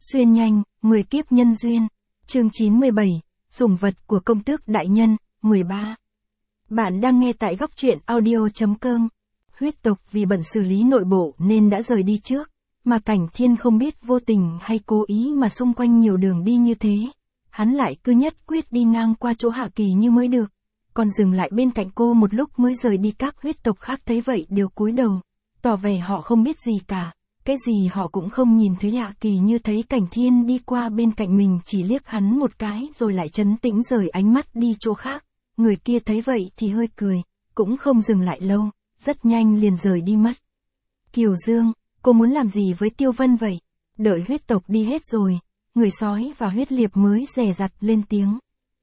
Xuyên nhanh, 10 kiếp nhân duyên. Chương 97, sủng vật của công tước đại nhân, 13. Bạn đang nghe tại góc truyện audio.com. Huyết tộc vì bận xử lý nội bộ nên đã rời đi trước, mà Cảnh Thiên không biết vô tình hay cố ý mà xung quanh nhiều đường đi như thế. Hắn lại cứ nhất quyết đi ngang qua chỗ Hạ Kỳ Như mới được, còn dừng lại bên cạnh cô một lúc mới rời đi. Các huyết tộc khác thấy vậy đều cúi đầu, tỏ vẻ họ không biết gì cả. Cái gì họ cũng không nhìn thấy. Hạ Kỳ Như thấy Cảnh Thiên đi qua bên cạnh mình chỉ liếc hắn một cái rồi lại trấn tĩnh rời ánh mắt đi chỗ khác. Người kia thấy vậy thì hơi cười, cũng không dừng lại lâu, rất nhanh liền rời đi mất. Kiều Dương, cô muốn làm gì với Tiêu Vân vậy? Đợi huyết tộc đi hết rồi, người sói và huyết liệp mới dè dặt lên tiếng.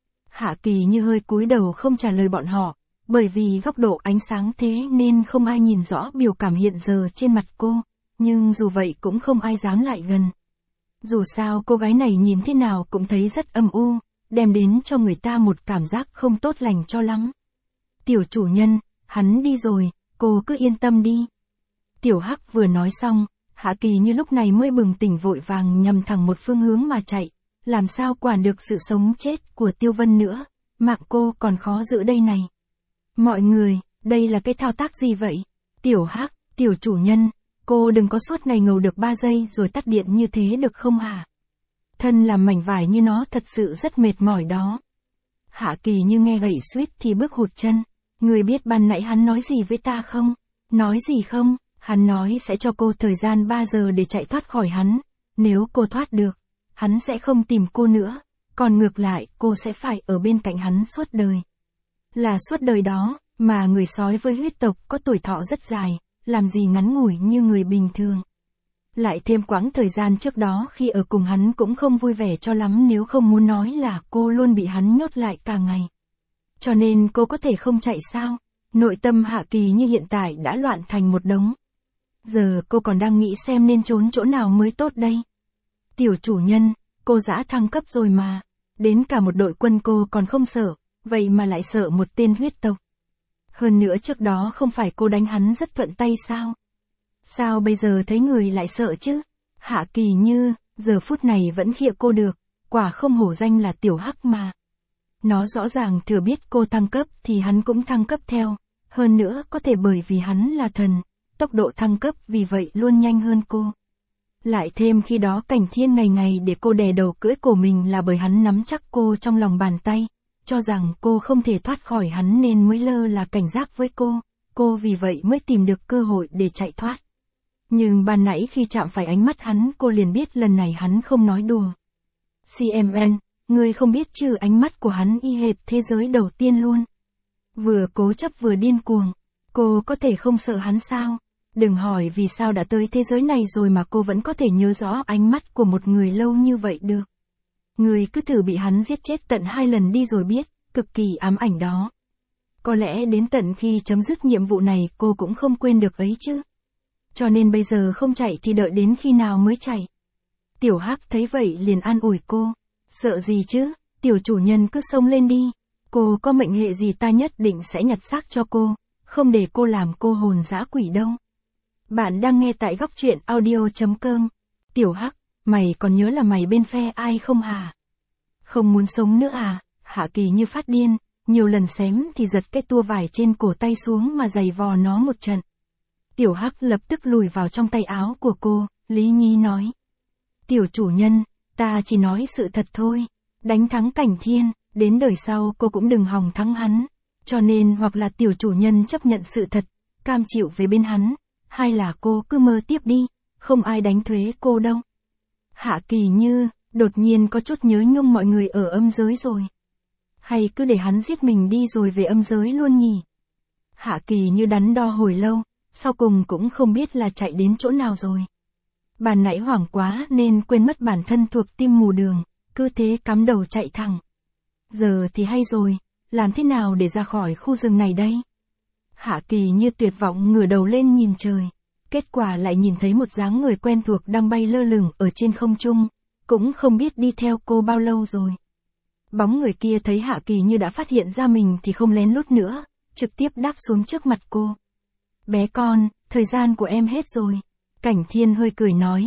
Hạ Kỳ Như hơi cúi đầu không trả lời bọn họ, bởi vì góc độ ánh sáng thế nên không ai nhìn rõ biểu cảm hiện giờ trên mặt cô. Nhưng dù vậy cũng không ai dám lại gần. Dù sao cô gái này nhìn thế nào cũng thấy rất âm u, đem đến cho người ta một cảm giác không tốt lành cho lắm. Tiểu chủ nhân, hắn đi rồi, cô cứ yên tâm đi. Tiểu Hắc vừa nói xong, Hạ Kỳ Như lúc này mới bừng tỉnh vội vàng nhằm thẳng một phương hướng mà chạy. Làm sao quản được sự sống chết của Tiêu Vân nữa, mạng cô còn khó giữ đây này. Mọi người, đây là cái thao tác gì vậy? Tiểu Hắc, tiểu chủ nhân, cô đừng có suốt ngày ngầu được 3 giây rồi tắt điện như thế được không hả? Thân làm mảnh vải như nó thật sự rất mệt mỏi đó. Hạ Kỳ Như nghe vậy suýt thì bước hụt chân. Người biết ban nãy hắn nói gì với ta không? Nói gì không? Hắn nói sẽ cho cô thời gian 3 giờ để chạy thoát khỏi hắn. Nếu cô thoát được, hắn sẽ không tìm cô nữa. Còn ngược lại, cô sẽ phải ở bên cạnh hắn suốt đời. Là suốt đời đó, mà người sói với huyết tộc có tuổi thọ rất dài, làm gì ngắn ngủi như người bình thường. Lại thêm quãng thời gian trước đó khi ở cùng hắn cũng không vui vẻ cho lắm, nếu không muốn nói là cô luôn bị hắn nhốt lại cả ngày. Cho nên cô có thể không chạy sao? Nội tâm Hạ Kỳ Như hiện tại đã loạn thành một đống. Giờ cô còn đang nghĩ xem nên trốn chỗ nào mới tốt đây. Tiểu chủ nhân, cô đã thăng cấp rồi mà. Đến cả một đội quân cô còn không sợ, vậy mà lại sợ một tên huyết tộc. Hơn nữa trước đó không phải cô đánh hắn rất thuận tay sao? Sao bây giờ thấy người lại sợ chứ? Hạ Kỳ Như, giờ phút này vẫn khịa cô được, quả không hổ danh là Tiểu Hắc mà. Nó rõ ràng thừa biết cô thăng cấp thì hắn cũng thăng cấp theo, hơn nữa có thể bởi vì hắn là thần, tốc độ thăng cấp vì vậy luôn nhanh hơn cô. Lại thêm khi đó Cảnh Thiên ngày ngày để cô đè đầu cưỡi cổ mình là bởi hắn nắm chắc cô trong lòng bàn tay, cho rằng cô không thể thoát khỏi hắn nên mới lơ là cảnh giác với cô vì vậy mới tìm được cơ hội để chạy thoát. Nhưng ban nãy khi chạm phải ánh mắt hắn cô liền biết lần này hắn không nói đùa. CMN, ngươi không biết chứ, ánh mắt của hắn y hệt thế giới đầu tiên luôn. Vừa cố chấp vừa điên cuồng, cô có thể không sợ hắn sao? Đừng hỏi vì sao đã tới thế giới này rồi mà cô vẫn có thể nhớ rõ ánh mắt của một người lâu như vậy được. Người cứ thử bị hắn giết chết tận 2 lần đi rồi biết, cực kỳ ám ảnh đó. Có lẽ đến tận khi chấm dứt nhiệm vụ này cô cũng không quên được ấy chứ. Cho nên bây giờ không chạy thì đợi đến khi nào mới chạy. Tiểu Hắc thấy vậy liền an ủi cô. Sợ gì chứ, tiểu chủ nhân cứ xông lên đi. Cô có mệnh hệ gì ta nhất định sẽ nhặt xác cho cô, không để cô làm cô hồn dã quỷ đâu. Bạn đang nghe tại góc truyện audio.com. Tiểu Hắc, mày còn nhớ là mày bên phe ai không hả? Không muốn sống nữa à? Hạ Kỳ Như phát điên, nhiều lần xém thì giật cái tua vải trên cổ tay xuống mà giày vò nó một trận. Tiểu Hắc lập tức lùi vào trong tay áo của cô, lý nhí nói. Tiểu chủ nhân, ta chỉ nói sự thật thôi. Đánh thắng Cảnh Thiên, đến đời sau cô cũng đừng hòng thắng hắn. Cho nên hoặc là tiểu chủ nhân chấp nhận sự thật, cam chịu về bên hắn, hay là cô cứ mơ tiếp đi, không ai đánh thuế cô đâu. Hạ Kỳ Như, đột nhiên có chút nhớ nhung mọi người ở âm giới rồi. Hay cứ để hắn giết mình đi rồi về âm giới luôn nhỉ? Hạ Kỳ Như đắn đo hồi lâu, sau cùng cũng không biết là chạy đến chỗ nào rồi. Ban nãy hoảng quá nên quên mất bản thân thuộc tim mù đường, cứ thế cắm đầu chạy thẳng. Giờ thì hay rồi, làm thế nào để ra khỏi khu rừng này đây? Hạ Kỳ Như tuyệt vọng ngửa đầu lên nhìn trời, kết quả lại nhìn thấy một dáng người quen thuộc đang bay lơ lửng ở trên không trung, cũng không biết đi theo cô bao lâu rồi. Bóng người kia thấy Hạ Kỳ Như đã phát hiện ra mình thì không lén lút nữa, trực tiếp đáp xuống trước mặt cô. Bé con, thời gian của em hết rồi. Cảnh Thiên hơi cười nói,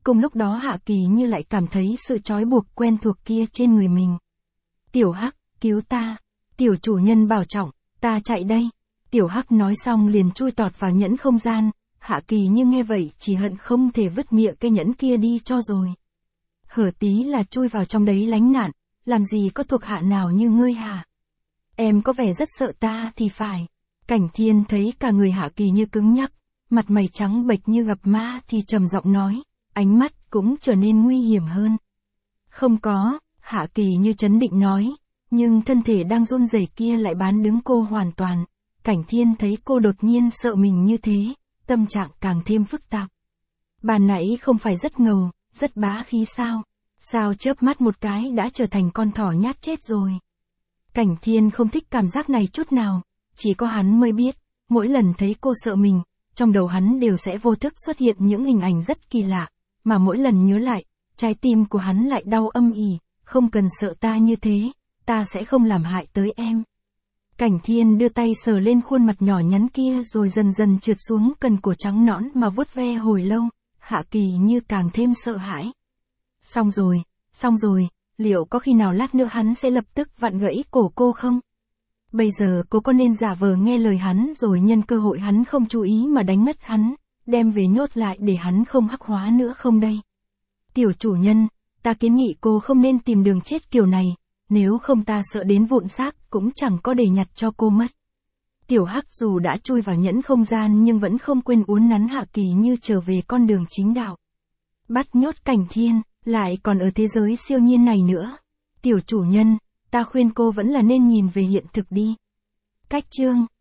Cùng lúc đó Hạ Kỳ Như lại cảm thấy sự trói buộc quen thuộc kia trên người mình. Tiểu Hắc, cứu ta. Tiểu chủ nhân bảo trọng, ta chạy đây. Tiểu Hắc nói xong liền chui tọt vào nhẫn không gian. Hạ Kỳ Như nghe vậy chỉ hận không thể vứt miệng cái nhẫn kia đi cho rồi. Hở tí là chui vào trong đấy lánh nạn, làm gì có thuộc hạ nào như ngươi hả? Em có vẻ rất sợ ta thì phải. Cảnh Thiên thấy cả người Hạ Kỳ Như cứng nhắc, mặt mày trắng bệch như gặp ma thì trầm giọng nói, ánh mắt cũng trở nên nguy hiểm hơn. Không có, Hạ Kỳ Như trấn định nói, nhưng thân thể đang run rẩy kia lại bán đứng cô hoàn toàn. Cảnh Thiên thấy cô đột nhiên sợ mình như thế, tâm trạng càng thêm phức tạp. Bà nãy không phải rất ngầu, rất bá khí sao? Sao chớp mắt một cái đã trở thành con thỏ nhát chết rồi? Cảnh Thiên không thích cảm giác này chút nào, chỉ có hắn mới biết, mỗi lần thấy cô sợ mình, trong đầu hắn đều sẽ vô thức xuất hiện những hình ảnh rất kỳ lạ, mà mỗi lần nhớ lại, trái tim của hắn lại đau âm ỉ, không cần sợ ta như thế, ta sẽ không làm hại tới em. Cảnh Thiên đưa tay sờ lên khuôn mặt nhỏ nhắn kia rồi dần dần trượt xuống cần cổ trắng nõn mà vuốt ve hồi lâu, Hạ Kỳ Như càng thêm sợ hãi. Xong rồi, liệu có khi nào lát nữa hắn sẽ lập tức vặn gãy cổ cô không? Bây giờ cô có nên giả vờ nghe lời hắn rồi nhân cơ hội hắn không chú ý mà đánh ngất hắn, đem về nhốt lại để hắn không hắc hóa nữa không đây? Tiểu chủ nhân, ta kiến nghị cô không nên tìm đường chết kiểu này, nếu không ta sợ đến vụn xác cũng chẳng có để nhặt cho cô mất. Tiểu Hắc dù đã chui vào nhẫn không gian nhưng vẫn không quên uốn nắn Hạ Kỳ Như trở về con đường chính đạo. Bắt nhốt Cảnh Thiên, lại còn ở thế giới siêu nhiên này nữa. Tiểu chủ nhân, ta khuyên cô vẫn là nên nhìn về hiện thực đi. Cách chương